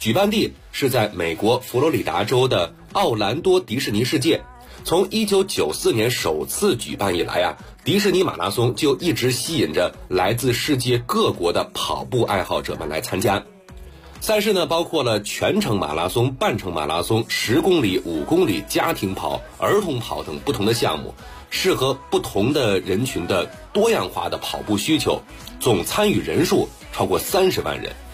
举办地是在美国佛罗里达州的奥兰多迪士尼世界。从1994年首次举办以来啊，迪士尼马拉松就一直吸引着来自世界各国的跑步爱好者们来参加。赛事呢，包括了全程马拉松、半程马拉松、10公里、5公里、家庭跑、儿童跑等不同的项目，适合不同的人群的多样化的跑步需求，总参与人数超过30万人。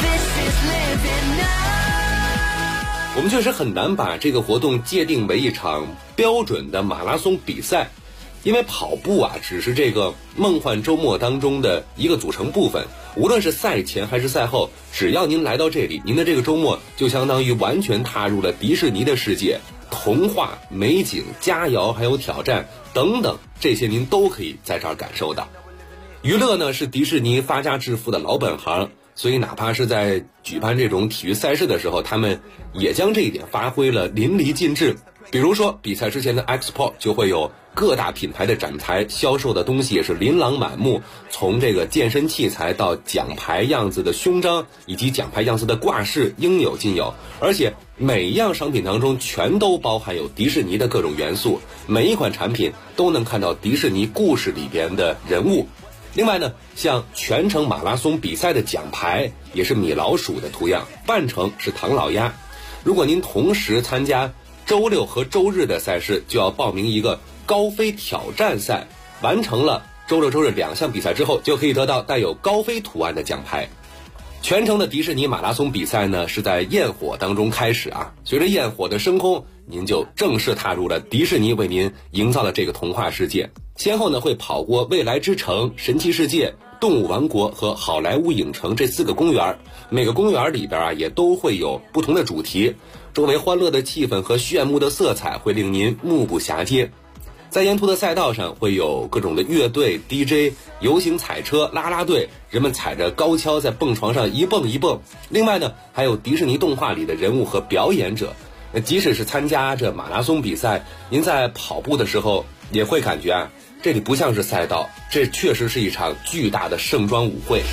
我们确实很难把这个活动界定为一场标准的马拉松比赛，因为跑步啊只是这个梦幻周末当中的一个组成部分。无论是赛前还是赛后，只要您来到这里，您的这个周末就相当于完全踏入了迪士尼的世界，童话、美景、佳肴还有挑战等等，这些您都可以在这儿感受到。娱乐呢是迪士尼发家致富的老本行，所以哪怕是在举办这种体育赛事的时候，他们也将这一点发挥了淋漓尽致。比如说比赛之前的 Expo 就会有各大品牌的展台，销售的东西也是琳琅满目，从这个健身器材到奖牌样子的胸章以及奖牌样子的挂饰，应有尽有。而且每一样商品当中全都包含有迪士尼的各种元素，每一款产品都能看到迪士尼故事里边的人物。另外呢，像全程马拉松比赛的奖牌也是米老鼠的图样，半程是唐老鸭。如果您同时参加周六和周日的赛事，就要报名一个高飞挑战赛，完成了周六周日2项比赛之后，就可以得到带有高飞图案的奖牌。全程的迪士尼马拉松比赛呢，是在焰火当中开始啊。随着焰火的升空，您就正式踏入了迪士尼为您营造的这个童话世界。先后呢会跑过未来之城、神奇世界、动物王国和好莱坞影城这4个公园，每个公园里边啊也都会有不同的主题，周围欢乐的气氛和炫目的色彩会令您目不暇接。在沿途的赛道上会有各种的乐队、DJ、游行彩车、啦啦队，人们踩着高跷在蹦床上一蹦一蹦。另外呢，还有迪士尼动画里的人物和表演者。即使是参加这马拉松比赛，您在跑步的时候也会感觉啊，这里不像是赛道，这确实是一场巨大的盛装舞会。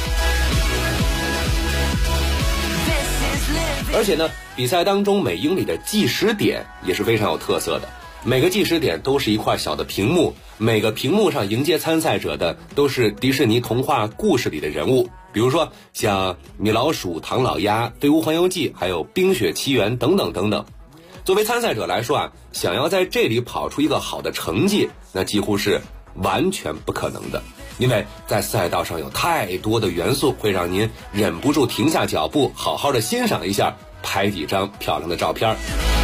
而且呢，比赛当中每英里的计时点也是非常有特色的。每个计时点都是一块小的屏幕，每个屏幕上迎接参赛者的都是迪士尼童话故事里的人物，比如说像米老鼠、唐老鸭、飞屋环游记，还有冰雪奇缘等等等等。作为参赛者来说啊，想要在这里跑出一个好的成绩，那几乎是完全不可能的，因为在赛道上有太多的元素会让您忍不住停下脚步，好好的欣赏一下，拍几张漂亮的照片。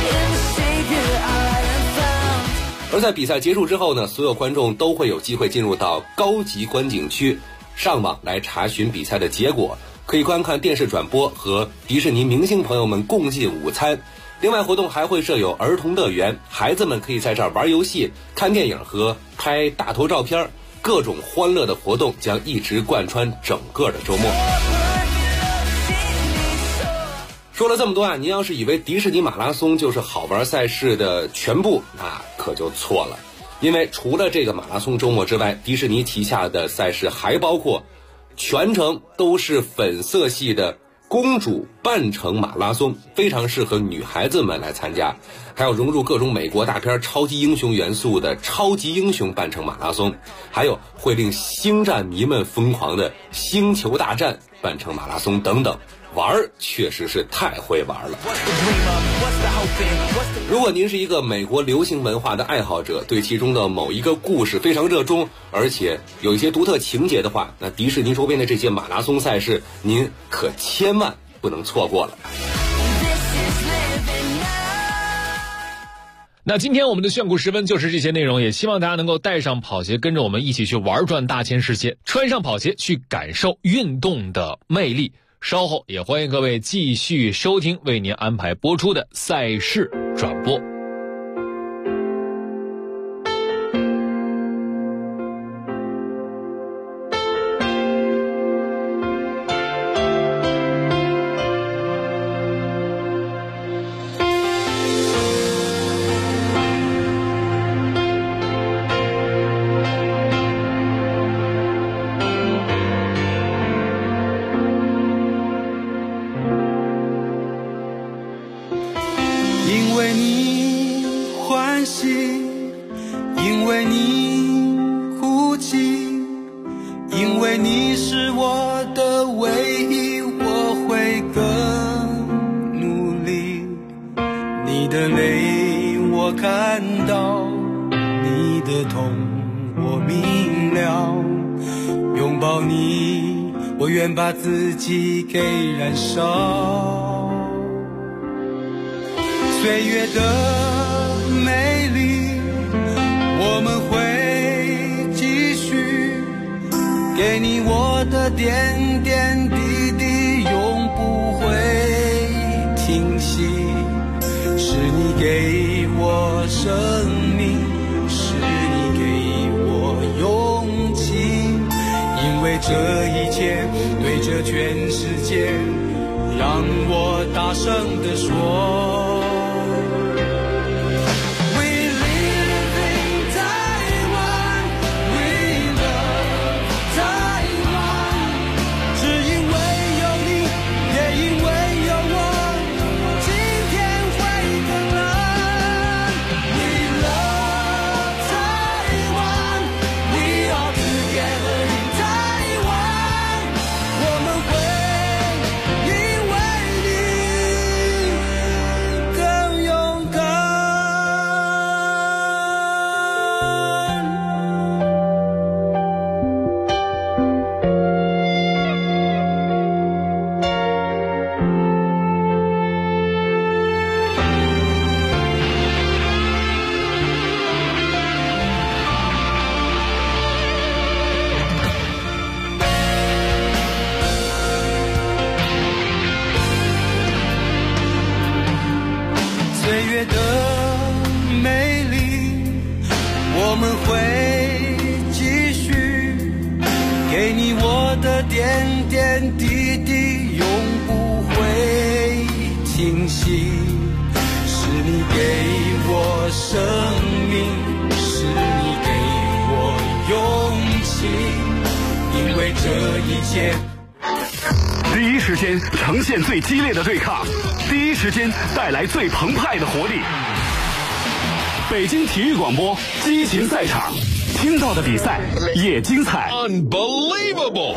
而在比赛结束之后呢，所有观众都会有机会进入到高级观景区，上网来查询比赛的结果，可以观看电视转播和迪士尼明星朋友们共进午餐。另外活动还会设有儿童乐园，孩子们可以在这儿玩游戏、看电影和拍大头照片，各种欢乐的活动将一直贯穿整个的周末。说了这么多啊，您要是以为迪士尼马拉松就是好玩赛事的全部，那可就错了。因为除了这个马拉松周末之外，迪士尼旗下的赛事还包括全程都是粉色系的公主半程马拉松，非常适合女孩子们来参加。还有融入各种美国大片超级英雄元素的超级英雄半程马拉松，还有会令星战迷们疯狂的星球大战半程马拉松等等。玩确实是太会玩了。如果您是一个美国流行文化的爱好者，对其中的某一个故事非常热衷，而且有一些独特情节的话，那迪士尼周边的这些马拉松赛事您可千万不能错过了。 那今天我们的炫酷时分就是这些内容，也希望大家能够带上跑鞋，跟着我们一起去玩转大千世界，穿上跑鞋去感受运动的魅力。稍后也欢迎各位继续收听为您安排播出的赛事转播。 因为你欢喜，因为你哭泣，因为你是我的唯一，我会更努力。你的泪我看到，你的痛我明了，拥抱你我愿把自己给燃烧。岁月的美丽我们会继续，给你我的点点滴滴永不会停息。是你给我生命，是你给我勇气，因为这一切对着全世界让我大声地说我们会继续，给你我的点点滴滴永不会停息。是你给我生命，是你给我勇气，因为这一切第一时间呈现最激烈的对抗，第一时间带来最澎湃的活力。北京体育广播激情赛场，听到的比赛也精彩。 Unbelievable！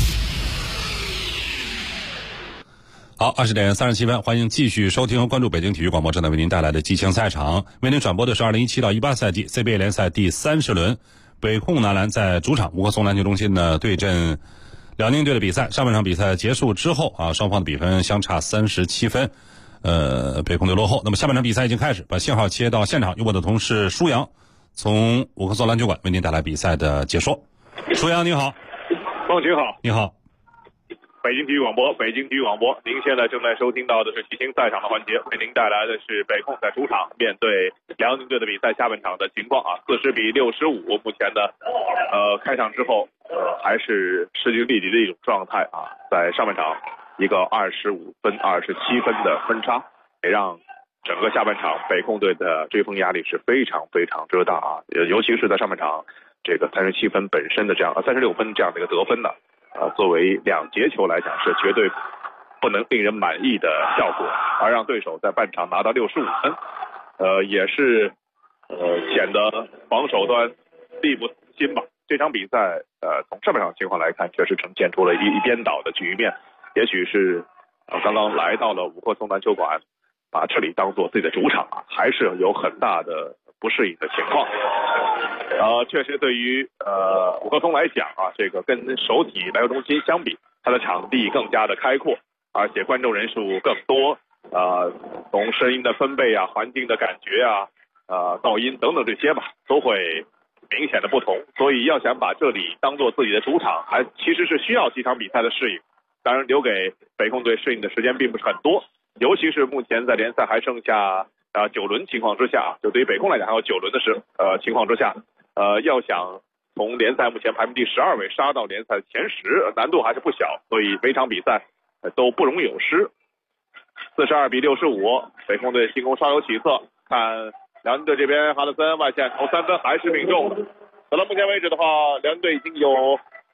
好，20点37分，欢迎继续收听和关注北京体育广播正在为您带来的激情赛场。为您转播的是2017到18赛季 CBA 联赛第30轮，北控男篮在主场吴克松篮球中心呢对阵辽宁队的比赛。上半场比赛结束之后啊，双方的比分相差37分。北控队落后。那么下半场比赛已经开始，把信号切到现场，由我的同事舒阳从五克松篮球馆为您带来比赛的解说。舒阳你好。 孟群好。 你好。 北京体育广播，北京体育广播，您现在正在收听到的是激情赛场的环节，为您带来的是北控在主场面对辽宁队的比赛下半场的情况啊，40比65，目前的开场之后还是势均力敌的一种状态啊，在上半场一个25分、27分的分差，也让整个下半场北控队的追风压力是非常非常之大啊，尤其是在上半场这个37分本身的这样36分这样的一个得分呢，作为2节球来讲是绝对不能令人满意的效果，而让对手在半场拿到65分，也是显得防守端力不从心吧。这场比赛从上半场情况来看，确实呈现出了一边倒的局面。也许是刚刚来到了五克松篮球馆，把这里当做自己的主场啊，还是有很大的不适应的情况。确实对于五克松来讲啊，这个跟首体篮球中心相比，它的场地更加的开阔，而且观众人数更多，从声音的分贝啊、环境的感觉啊、噪音等等这些吧，都会明显的不同。所以要想把这里当做自己的主场，还其实是需要几场比赛的适应。当然留给北控队适应的时间并不是很多，尤其是目前在联赛还剩下9轮情况之下，就对于北控来讲还有9轮的情况之下，要想从联赛目前排名第12位杀到联赛前10，难度还是不小，所以每场比赛都不容有失。42比65，北控队进攻稍有起色，看辽宁队这边哈德森外线投3分还是命中的。到目前为止的话，辽宁队已经有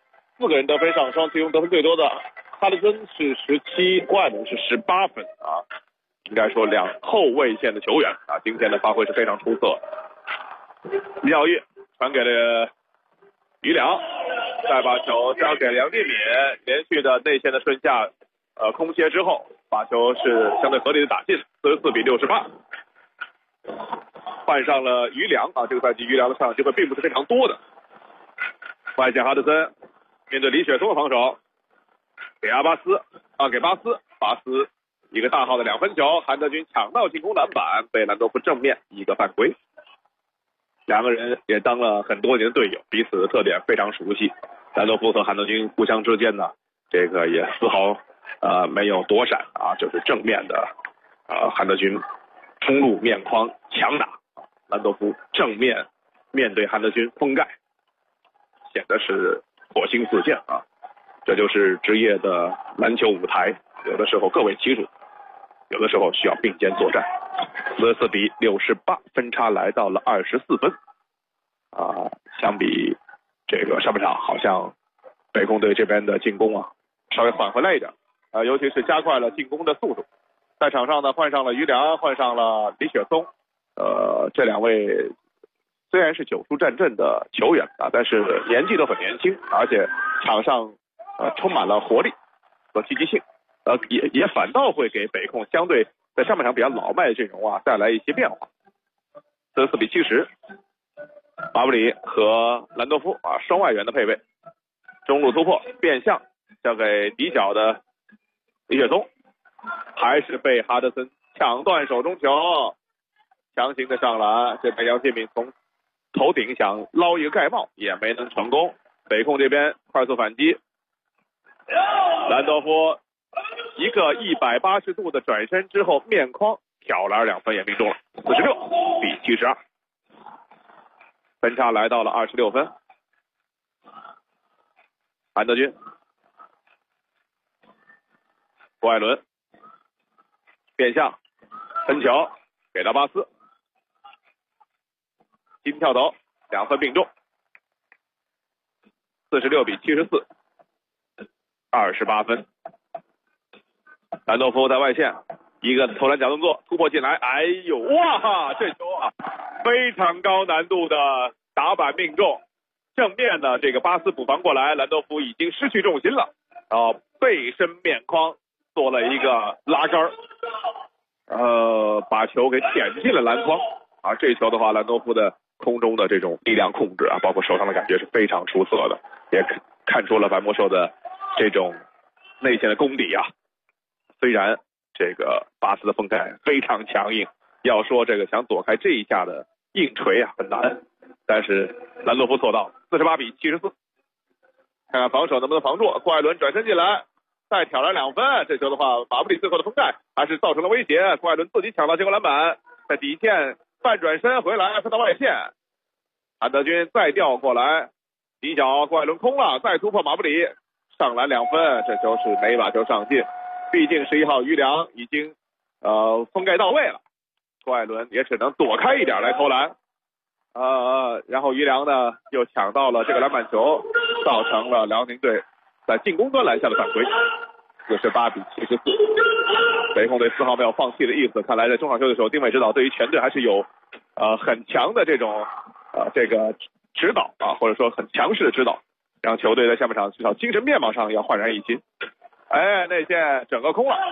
4个人得分上双，其中得分最多的哈德森是17，郭艾伦是18分啊。 应该说两后卫线的球员啊，今天的发挥是非常出色。李晓玉传给了于良，再把球交给梁继敏，连续的内线的顺下空切之后，把球是相对合理的打进，44比68。换上了于良啊，这个赛季于良的上场机会并不是非常多的。外线哈德森面对李雪松的防守，给巴斯一个大号的2分球，韩德君抢到进攻篮板，被兰多夫正面一个犯规。两个人也当了很多年的队友，彼此的特点非常熟悉。兰多夫和韩德君互相之间呢，这个也丝毫没有躲闪啊，就是正面的韩德君冲入面框强打，兰多夫正面面对韩德君封盖，显得是火星四溅啊！这就是职业的篮球舞台，有的时候各为其主，有的时候需要并肩作战。44比68，分差来到了24分相比这个上半场，好像北控队这边的进攻稍微缓回来一点尤其是加快了进攻的速度。在场上呢，换上了于良，换上了李雪松，这两位虽然是久出战阵的球员但是年纪都很年轻，而且场上充满了活力和积极性，也反倒会给北控相对在上半场比较老迈的阵容带来一些变化。44比70，马布里和兰多夫双外援的配备，中路突破变向交给底角的李雪松，还是被哈德森抢断手中球，强行的上篮，这边杨建敏从头顶想捞一个盖帽也没能成功。北控这边快速反击，兰多夫一个180度的转身之后面框挑篮2分也命中了，46比72，分差来到了26分。韩德君，郭艾伦变向分球给到巴斯，金跳投2分命中，46比74，28分。兰多夫在外线一个投篮假动作突破进来，哎呦哇，这球非常高难度的打板命中，正面的这个巴斯补防过来，兰多夫已经失去重心了，背身面框做了一个拉杆，把球给点进了篮筐这球的话，兰多夫的空中的这种力量控制包括手上的感觉是非常出色的，也看出了白魔兽的这种内线的功底虽然这个巴斯的封盖非常强硬，要说这个想躲开这一下的硬锤很难，但是兰多夫做到48比74。看看防守能不能防住，郭艾伦转身进来再挑篮2分，这球的话马布里最后的封盖还是造成了威胁，郭艾伦自己抢到进攻篮板，在底线半转身回来分到外线，韩德君再调过来，底角郭艾伦空了，再突破马布里上篮2分，这球是没把球上进，毕竟11号于良已经封盖到位了，郭艾伦也只能躲开一点来投篮，然后于良呢又抢到了这个篮板球，造成了辽宁队在进攻端篮下的犯规，48比74。北控队丝毫没有放弃的意思，看来在中场休息时候，丁伟指导对于全队还是有很强的这种这个指导或者说很强势的指导，让球队在下半场至少精神面貌上要焕然一新。内线整个空了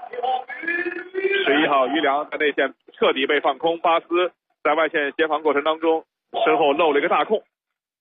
，11号于良在内线彻底被放空，巴斯在外线协防过程当中身后漏了一个大空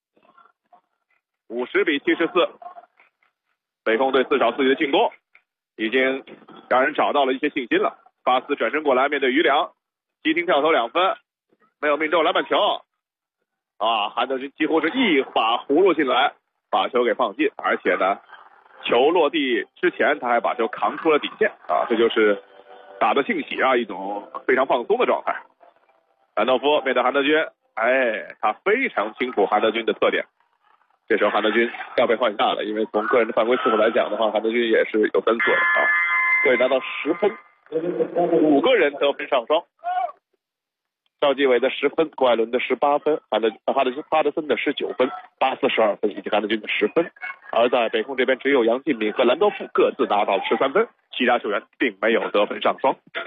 ，50比74。北控队自找自己的进攻已经让人找到了一些信心了，巴斯转身过来面对于良，急停跳投2分没有命中篮板球韩德君几乎是一把葫芦进来把球给放进，而且呢球落地之前他还把球扛出了底线这就是打得兴起一种非常放松的状态。兰多夫面对韩德君，他非常清楚韩德君的特点，这时候韩德君要被换下了，因为从个人的犯规次数来讲的话，韩德君也是有分错的可以拿到10分，5个人得分上双，赵继伟的10分，郭艾伦的18分，哈德森的19分，巴斯12分，以及韩德君的10分。而在北控这边，只有杨敬敏和兰多夫各自拿到13分，其他球员并没有得分上双。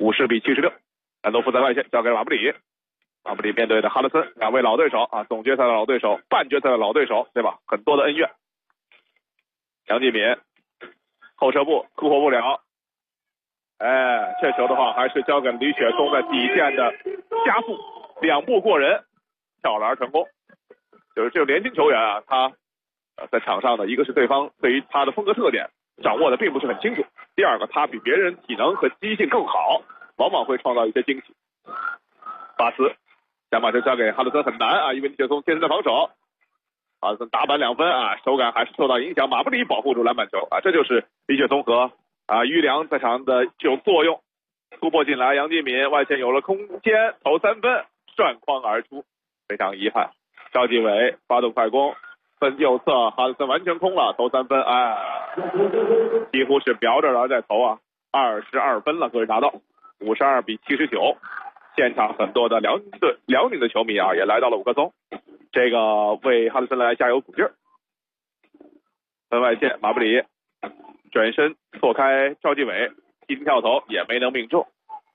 50-76，兰多夫在外线交给了马布里，马布里面对的哈德森，两位老对手啊，总决赛的老对手，半决赛的老对手，对吧？很多的恩怨。杨继敏后撤步突破不了，这球的话还是交给李雪松的底线的加速，2步过人，跳篮成功。就是这种年轻球员啊，他在场上呢，一个是对方对于他的风格特点掌握的并不是很清楚，第二个他比别人体能和机性更好，往往会创造一些惊喜。巴斯想把球交给哈德森很难啊，因为李雪松天生的防守，哈德森打板2分啊，手感还是受到影响，马布里保护住篮板球啊，这就是李雪松和于良在场的这种作用。突破进来，杨继敏外线有了空间，投3分，涮筐而出，非常遗憾。赵继伟发动快攻，分右侧，哈德森完全空了，投3分，几乎是瞄着了在投啊，22分了，个人拿到，52-79。现场很多的辽宁的球迷啊，也来到了5棵松，这个为哈德森来加油鼓劲儿。分外线，马布里转身错开赵继伟，低跳投也没能命中。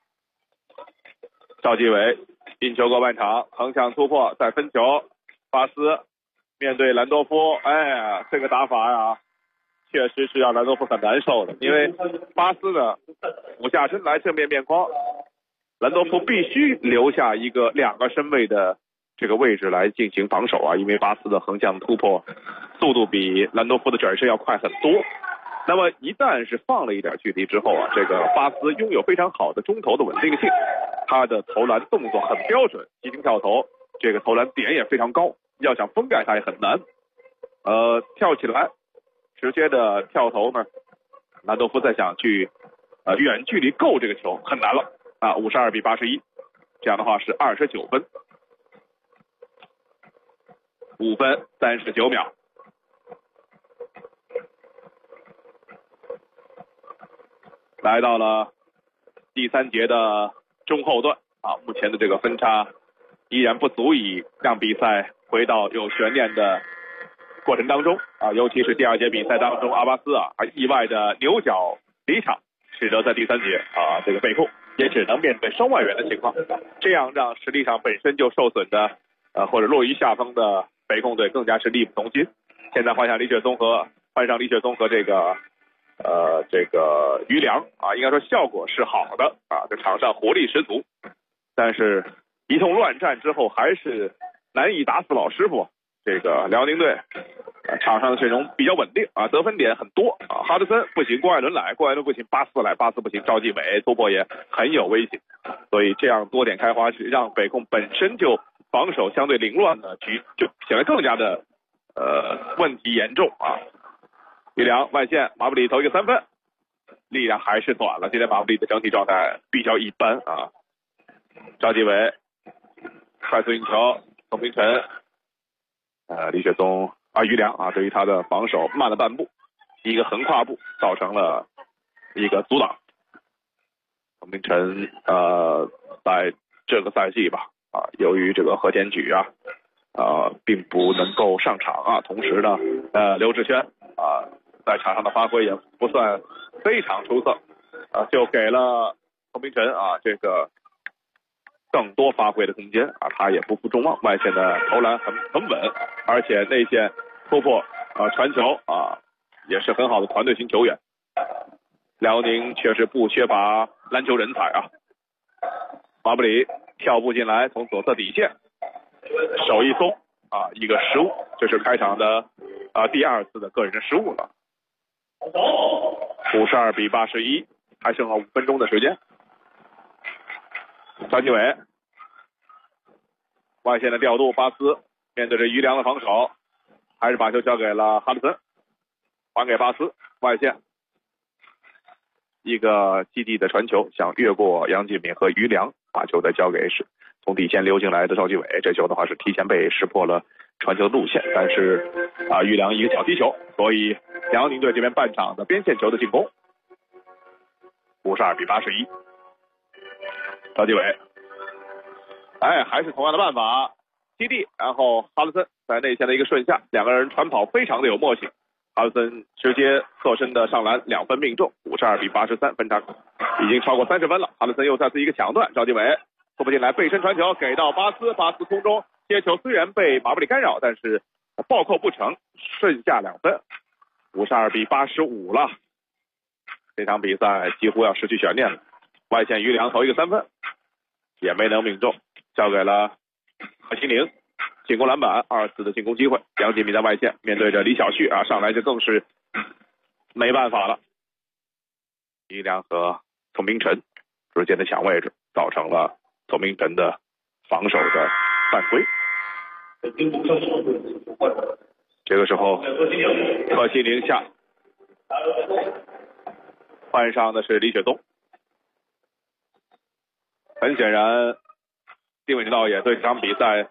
赵继伟运球过半场，横向突破，再分球，巴斯面对兰多夫，这个打法呀，确实是让兰多夫很难受的，因为巴斯呢俯下身来正面面框，兰多夫必须留下2个身位的这个位置来进行防守啊，因为巴斯的横向突破速度比兰多夫的转身要快很多。那么一旦是放了一点距离之后啊，这个巴斯拥有非常好的中投的稳定性，他的投篮动作很标准，急停跳投，这个投篮点也非常高，要想封盖他也很难。跳起来直接的跳投呢，兰多夫再想去远距离够这个球很难了啊，52-81，这样的话是29分，5分39秒。来到了第3节的中后段啊，目前的这个分差依然不足以让比赛回到有悬念的过程当中啊，尤其是第2节比赛当中，阿巴斯啊还意外的牛角离场，使得在第3节啊这个北控也只能面对双外援的情况，这样让实力上本身就受损的或者落于下风的北控队更加是力不从心。现在换上李雪松和这个于良啊，应该说效果是好的啊，在场上活力十足，但是一通乱战之后还是难以打死老师傅。这个辽宁队场上的阵容比较稳定啊，得分点很多啊，哈德森不行，郭艾伦来，郭艾伦不行，巴斯来，巴斯不行，赵继伟突破也很有威胁，所以这样多点开花是让北控本身就防守相对凌乱的局就显得更加的问题严重啊。于良外线，马布里投一个3分，力量还是短了，今天马布里的整体状态比较一般啊。赵继伟快速运球，宋明晨李雪松于良啊，对于他的防守慢了半步，一个横跨步造成了一个阻挡。宋明晨在这个赛季吧由于这个和田举并不能够上场啊，同时呢刘志轩在场上的发挥也不算非常出色就给了宋明晨这个更多发挥的空间他也不负众望，外线的投篮很稳，而且内线突破传球也是很好的团队型球员。辽宁确实不缺乏篮球人才马布里跳步进来，从左侧底线手一松一个失误，这是开场的第2次的个人的失误了。52-81，还剩了5分钟的时间。张继伟外线的调度，巴斯面对着于良的防守，还是把球交给了哈德森，还给巴斯，外线一个基地的传球，想越过杨继敏和于良，把球再交给从底线溜进来的赵继伟，这球的话是提前被识破了传球路线，但是于良一个脚踢球，所以辽宁队这边半场的边线球的进攻52-81。赵继伟还是同样的办法基地，然后哈德森在内线的一个顺下，两个人传跑非常的有默契，哈哈德森直接侧身的上篮2分命中，52-83，分差已经超过30分了。哈德森又再次一个抢断，赵继伟突不进来，背身传球给到巴斯空中接球，虽然被马布里干扰，但是暴扣不成，剩下2分，52-85了。这场比赛几乎要失去悬念了。外线于良投一个3分，也没能命中，交给了何西宁。进攻篮板，2次的进攻机会。杨继敏在外线面对着李晓旭上来就更是没办法了。于良和丛明晨之间的抢位置，造成了丛明晨的防守的犯规。这个时候，何西宁下，换上的是李雪东。很显然，丁伟道也对这场比赛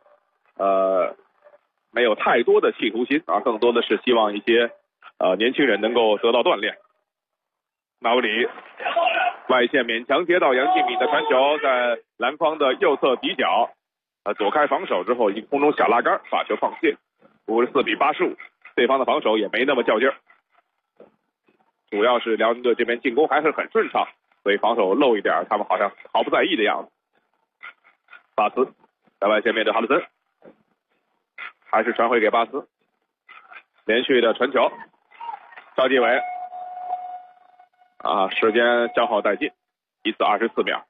没有太多的企图心更多的是希望一些年轻人能够得到锻炼。马布里外线勉强接到杨继敏的传球，在篮筐的右侧底角躲开防守之后，以空中小拉杆把球放进，54-85，对方的防守也没那么较劲儿，主要是辽宁队这边进攻还是很顺畅，所以防守漏一点他们好像毫不在意的样子。巴斯在外线面对哈德森，还是传回给巴斯，连续的传球，赵继伟时间消耗殆尽，1次24秒。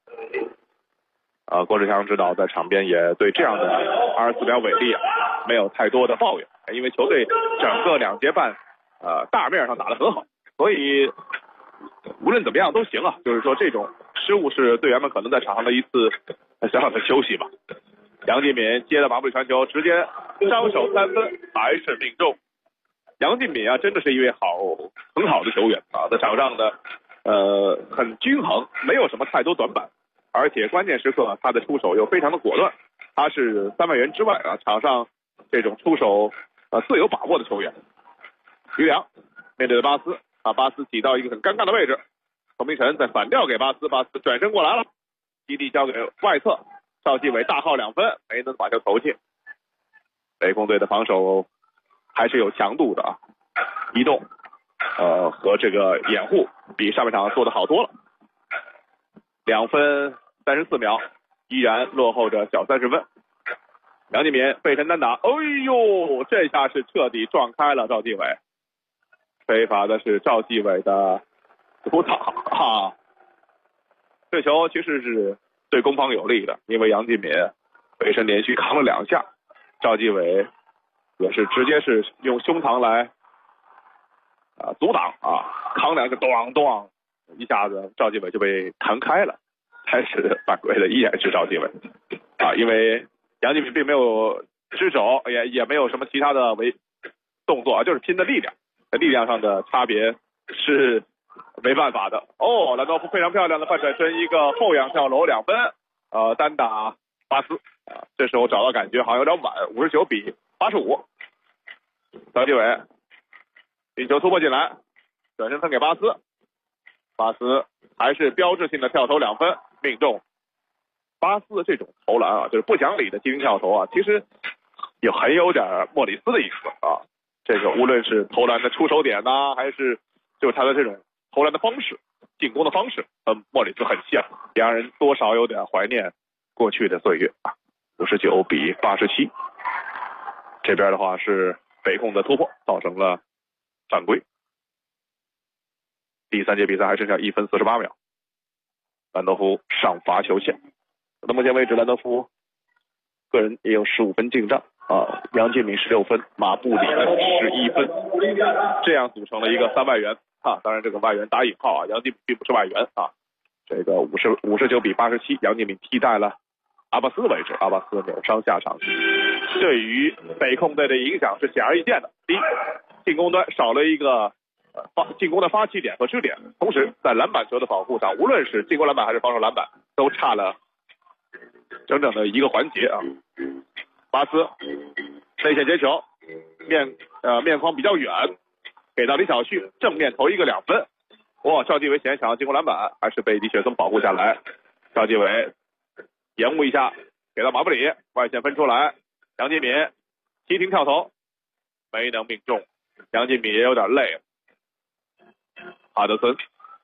郭志强指导在场边也对这样的24秒违例没有太多的抱怨，因为球队整个2节半大面上打得很好，所以无论怎么样都行就是说这种失误是队员们可能在场上的一次小小的休息吧。杨继敏接了马布里传球，直接张手3分，还是命中。杨继敏真的是一位很好的球员在场上的很均衡，没有什么太多短板，而且关键时刻他的出手又非常的果断，他是3万元之外场上这种出手最有把握的球员。于良面对巴斯巴斯挤到一个很尴尬的位置，丛明晨再反掉给巴斯转身过来了，基地交给外侧，赵继伟大号2分，没能把球投进。北控队的防守还是有强度的移动和这个掩护比上半场做得好多了。2分34秒，依然落后着小30分。杨继敏背身单打，这下是彻底撞开了赵继伟，吹罚的是赵继伟的扑倒这球其实是对攻方有利的，因为杨继敏背身连续扛了2下，赵继伟也是直接是用胸膛来阻挡扛2个咚，一下子赵继伟就被弹开了，开始犯规的依然是赵继伟因为杨继敏并没有失手，也没有什么其他的动作就是拼的力量，在力量上的差别是没办法的。兰多夫非常漂亮的半转身一个后仰跳楼2分，单打巴斯这时候找到感觉好像有点晚，59-85。赵继伟运球突破进来，转身分给巴斯还是标志性的跳投2分命中。巴斯的这种投篮就是不讲理的机灵跳投其实也很有点莫里斯的意思这个无论是投篮的出手点还是就是他的这种投篮的方式、进攻的方式莫里斯很像，两人多少有点怀念过去的岁月59-87。这边的话是北控的突破造成了犯规。第3节比赛还剩下1分48秒，兰多夫上罚球线。到目前为止，兰多夫个人也有15分进账杨继敏16分，马布里11分，这样组成了一个3外援当然这个外援打引号杨继敏并不是外援这个59-87，杨继敏替代了阿巴斯的位置，阿巴斯扭伤下场，对于北控队的影响是显而易见的。第一，进攻端少了一个进攻的发起点和支点，同时在篮板球的保护上，无论是进攻篮板还是防守篮板，都差了整整的一个环节巴斯内线接球，面框比较远，给到李晓旭正面投一个2分，赵继伟显然想要进攻篮板，还是被李雪松保护下来。赵继伟延误一下，给到马布里，外线分出来，杨继敏急停跳投没能命中， 杨敬敏也有点累了。哈德森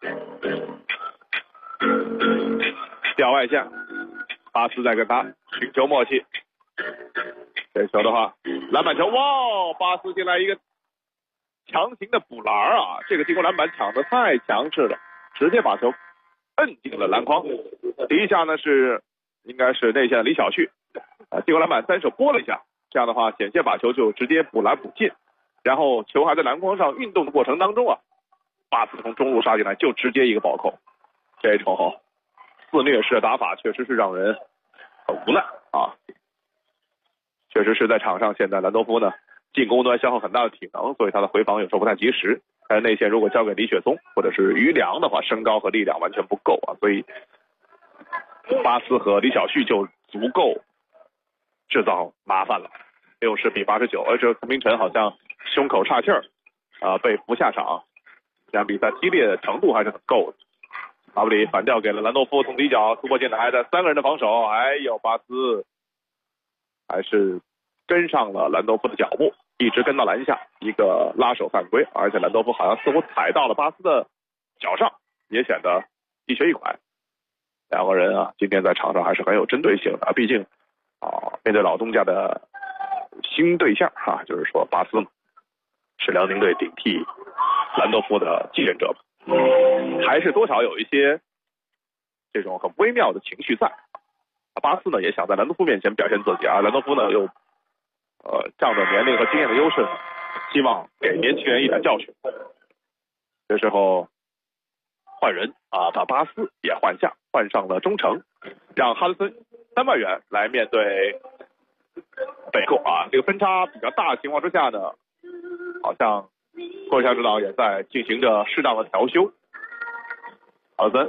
吊外线，巴斯在跟他寻求默契。这球的话，篮板球，哇！巴斯进来一个强行的补篮啊！这个进攻篮板抢得太强势了，直接把球摁进了篮筐。第一下呢应该是内线的李晓旭进攻篮板单手拨了一下，这样的话险些把球就直接补篮补进，然后球还在篮筐上运动的过程当中啊，巴斯从中路杀进来就直接一个暴扣。这种肆虐式的打法确实是让人很无奈啊！确实是在场上，现在兰多夫呢进攻端消耗很大的体能，所以他的回防有时候不太及时。但是内线如果交给李雪松或者是于良的话，身高和力量完全不够啊，所以巴斯和李晓旭就足够制造麻烦了。60比89，而且陈明晨好像胸口岔气儿被扶下场，这样比赛激烈的程度还是很够的。马布里反调给了兰多夫，从底角突破进来的3个人的防守，还有巴斯还是跟上了兰多夫的脚步，一直跟到篮下，一个拉手犯规，而且兰多夫好像似乎踩到了巴斯的脚上，也显得一瘸一拐。两个人今天在场上还是很有针对性的，毕竟面对老东家的新对象就是说巴斯是辽宁队顶替兰多夫的继任者吧，还是多少有一些这种很微妙的情绪在。巴斯呢也想在兰多夫面前表现自己兰多夫呢又仗着年龄和经验的优势，希望给年轻人一点教训。这时候换人把巴斯也换下，换上了中程，让哈德森3万元来面对北控这个分差比较大的情况之下呢，好像郭晓指导也在进行着适当的调休。哈德森、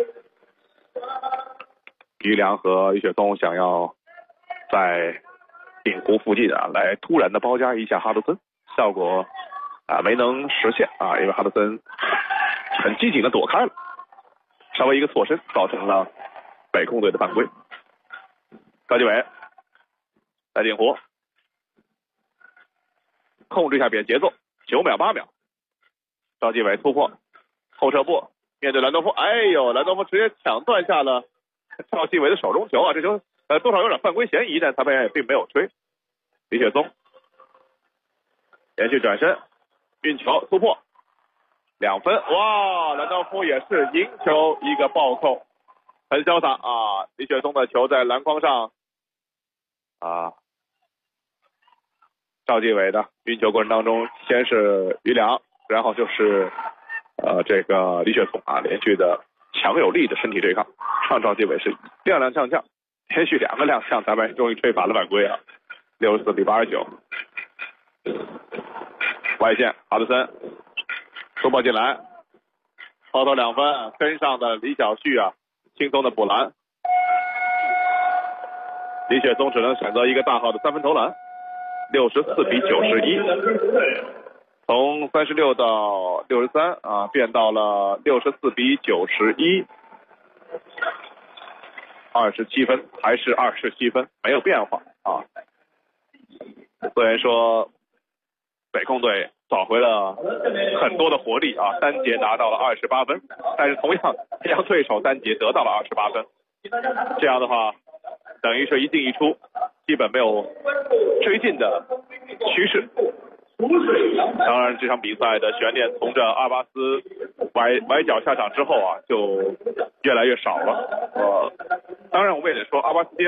于良和李雪松想要在顶湖附近来突然的包夹一下哈德森，效果没能实现因为哈德森很机警的躲开了，稍微一个错身造成了北控队的犯规。高继伟在顶湖控制一下比赛节奏，9秒8秒，赵继伟突破后撤步，面对兰多夫，兰多夫直接抢断下了赵继伟的手中球这球多少有点犯规嫌疑，但裁判员也并没有吹。李雪松连续转身运球突破2分，哇！兰多夫也是赢球一个暴扣，很潇洒李雪松的球在篮筐上赵继伟的运球过程当中，先是于良，然后就是这个李雪松连续的强有力的身体对抗，让赵继伟是踉踉跄跄，连续2个踉跄，裁判终于吹罚了犯规64比89。外线哈德森突破进来，后头2分，跟上的李晓旭轻松的补篮，李雪松只能选择一个大号的3分投篮，64比91，从36到63变到了64比91。27分还是27分，没有变化虽然说北控队找回了很多的活力单节拿到了28分，但是同样让对手单节得到了28分，这样的话等于是一进一出，基本没有追进的趋势。当然这场比赛的悬念从这阿巴斯崴脚下场之后就越来越少了。当然我们也得说阿巴斯